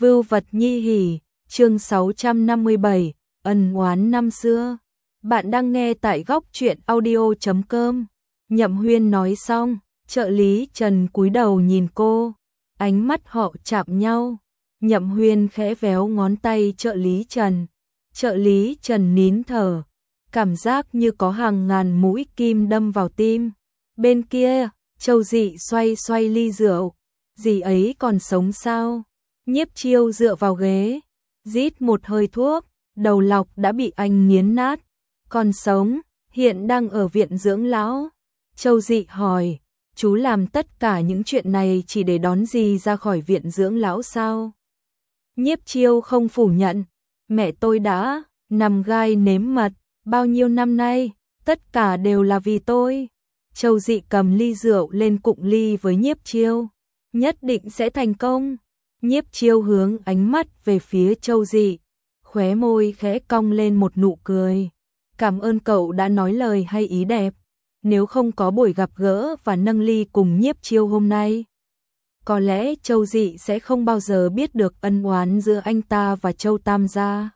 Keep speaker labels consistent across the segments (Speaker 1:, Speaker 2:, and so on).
Speaker 1: Vưu vật nhi hỉ, chương 657, ân oán năm xưa. Bạn đang nghe tại góc truyện audio.com. Nhậm Huyên nói xong, trợ lý Trần cúi đầu nhìn cô, ánh mắt họ chạm nhau. Nhậm Huyên khẽ véo ngón tay trợ lý Trần. Trợ lý Trần nín thở, cảm giác như có hàng ngàn mũi kim đâm vào tim. Bên kia, Châu Dị xoay xoay ly rượu. Dì ấy còn sống sao? Nhiếp Chiêu dựa vào ghế, rít một hơi thuốc, đầu lọc đã bị anh nghiến nát. Còn sống, hiện đang ở viện dưỡng lão. Châu Dị hỏi, chú làm tất cả những chuyện này chỉ để đón dì ra khỏi viện dưỡng lão sao? Nhiếp Chiêu không phủ nhận, mẹ tôi đã nằm gai nếm mật, bao nhiêu năm nay, tất cả đều là vì tôi. Châu Dị cầm ly rượu lên cụng ly với Nhiếp Chiêu, nhất định sẽ thành công. Nhiếp Chiêu hướng ánh mắt về phía Châu Dị, khóe môi khẽ cong lên một nụ cười. Cảm ơn cậu đã nói lời hay ý đẹp. Nếu không có buổi gặp gỡ và nâng ly cùng Nhiếp Chiêu hôm nay, có lẽ Châu Dị sẽ không bao giờ biết được ân oán giữa anh ta và Châu Tam gia.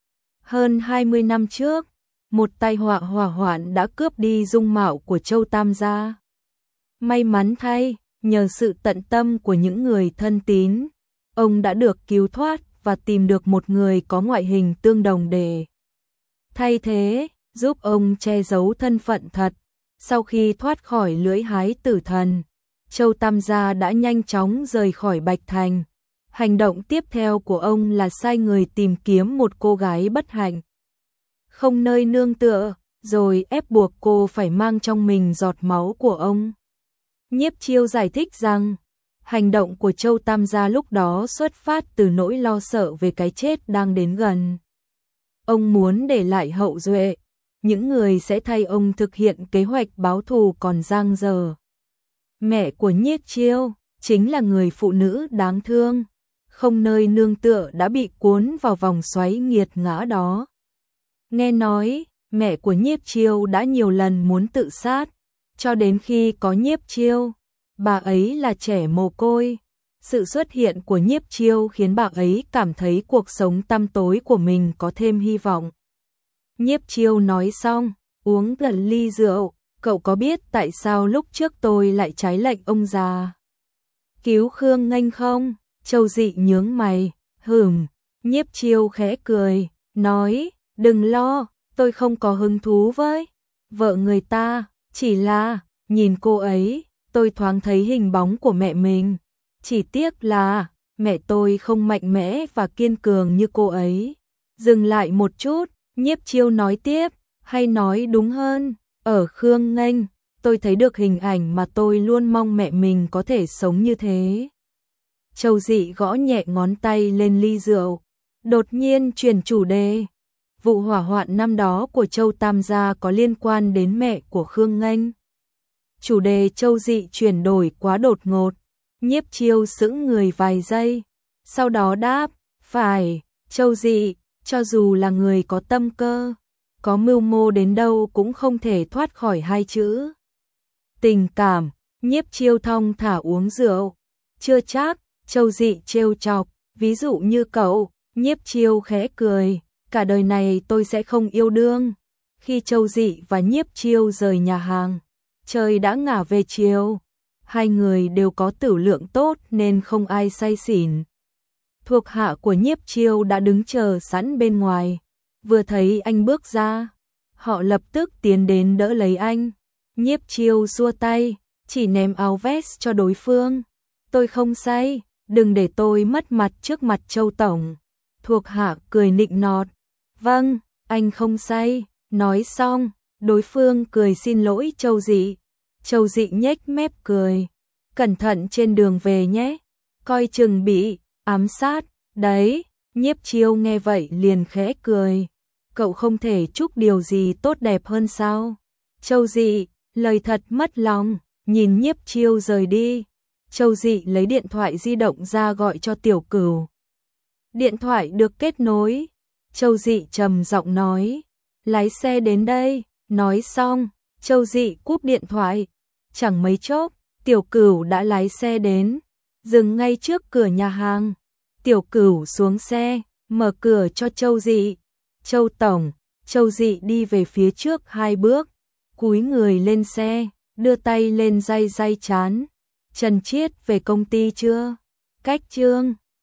Speaker 1: Hơn 20 năm trước, một tai họa hỏa hoạn đã cướp đi dung mạo của Châu Tam gia. May mắn thay, nhờ sự tận tâm của những người thân tín, ông đã được cứu thoát và tìm được một người có ngoại hình tương đồng để thay thế, giúp ông che giấu thân phận thật. Sau khi thoát khỏi lưỡi hái tử thần, Châu Tam gia đã nhanh chóng rời khỏi Bạch Thành. Hành động tiếp theo của ông là sai người tìm kiếm một cô gái bất hạnh, không nơi nương tựa, rồi ép buộc cô phải mang trong mình giọt máu của ông. Nhiếp Chiêu giải thích rằng, hành động của Châu Tam gia lúc đó xuất phát từ nỗi lo sợ về cái chết đang đến gần. Ông muốn để lại hậu duệ, những người sẽ thay ông thực hiện kế hoạch báo thù còn dang dở. Mẹ của Nhiếp Chiêu chính là người phụ nữ đáng thương, không nơi nương tựa đã bị cuốn vào vòng xoáy nghiệt ngã đó. Nghe nói, mẹ của Nhiếp Chiêu đã nhiều lần muốn tự sát, cho đến khi có Nhiếp Chiêu, bà ấy là trẻ mồ côi. Sự xuất hiện của Nhiếp Chiêu khiến bà ấy cảm thấy cuộc sống tăm tối của mình có thêm hy vọng. Nhiếp Chiêu nói xong, uống gần ly rượu, cậu có biết tại sao lúc trước tôi lại trái lệnh ông già cứu Khương Nghênh không? Châu Dị nhướng mày, Nhiếp Chiêu khẽ cười, nói, đừng lo, tôi không có hứng thú với vợ người ta, chỉ là, nhìn cô ấy, tôi thoáng thấy hình bóng của mẹ mình. Chỉ tiếc là, mẹ tôi không mạnh mẽ và kiên cường như cô ấy. Dừng lại một chút, Nhiếp Chiêu nói tiếp, hay nói đúng hơn, ở Khương Nghênh, tôi thấy được hình ảnh mà tôi luôn mong mẹ mình có thể sống như thế. Châu Dị gõ nhẹ ngón tay lên ly rượu, đột nhiên chuyển chủ đề. Vụ hỏa hoạn năm đó của Châu Tam gia có liên quan đến mẹ của Khương Nghênh. Chủ đề Châu Dị chuyển đổi quá đột ngột. Nhiếp Chiêu sững người vài giây, sau đó đáp, phải, Châu Dị, cho dù là người có tâm cơ, có mưu mô đến đâu cũng không thể thoát khỏi hai chữ tình cảm. Nhiếp Chiêu thong thả uống rượu, chưa chắc. Châu Dị trêu chọc, ví dụ như cậu. Nhiếp Chiêu khẽ cười, cả đời này tôi sẽ không yêu đương. Khi Châu Dị và Nhiếp Chiêu rời nhà hàng, trời đã ngả về chiều. Hai người đều có tửu lượng tốt nên không ai say xỉn. Thuộc hạ của Nhiếp Chiêu đã đứng chờ sẵn bên ngoài. Vừa thấy anh bước ra, họ lập tức tiến đến đỡ lấy anh. Nhiếp Chiêu xua tay, chỉ ném áo vest cho đối phương. Tôi không say, đừng để tôi mất mặt trước mặt Châu tổng. Thuộc hạ cười nịnh nọt. Vâng, anh không say. Nói xong, đối phương cười xin lỗi Châu Dị. Châu Dị nhếch mép cười. Cẩn thận trên đường về nhé. Coi chừng bị ám sát. Đấy, Nhiếp Chiêu nghe vậy liền khẽ cười. Cậu không thể chúc điều gì tốt đẹp hơn sao? Châu Dị, lời thật mất lòng, nhìn Nhiếp Chiêu rời đi. Châu Dị lấy điện thoại di động ra gọi cho Tiểu Cửu. Điện thoại được kết nối. Châu Dị trầm giọng nói, lái xe đến đây. Nói xong, Châu Dị cúp điện thoại. Chẳng mấy chốc, Tiểu Cửu đã lái xe đến, dừng ngay trước cửa nhà hàng. Tiểu Cửu xuống xe, mở cửa cho Châu Dị. Châu tổng. Châu Dị đi về phía trước 2 bước, cúi người lên xe, đưa tay lên day day trán. Trần Chiết về công ty chưa? Cách Trương